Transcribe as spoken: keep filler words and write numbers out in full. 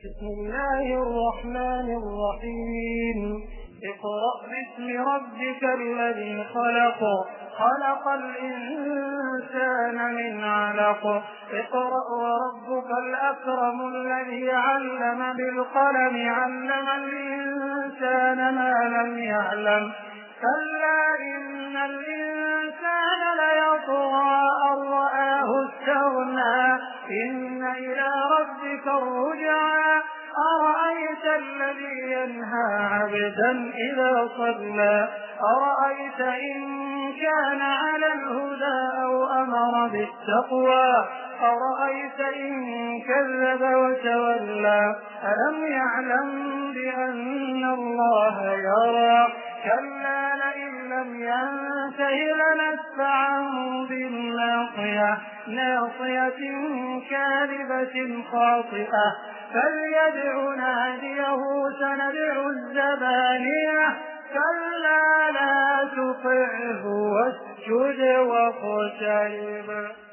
بسم الله الرحمن الرحيم. اقرأ باسم ربك الذي خلق خلق الإنسان من علق اقرأ وربك الأكرم الذي علم بالقلم علم الإنسان ما لم يعلم كلا إن الإنسان ليطغى أن رآه استغنى إن إلى ربك الرجعى أرأيت الذي ينهى عبدا إذا صلى أرأيت إن كان على الهدى أو أمر بالتقوى أرأيت إن كذب وتولى ألم يعلم بأن الله يرى كلا لئن لم ينته لنسفعا بالناصية ناصية كاذبة خاطئة فليدع ناديه سندع الزبانية كلا لا تطعه واسجد واقترب.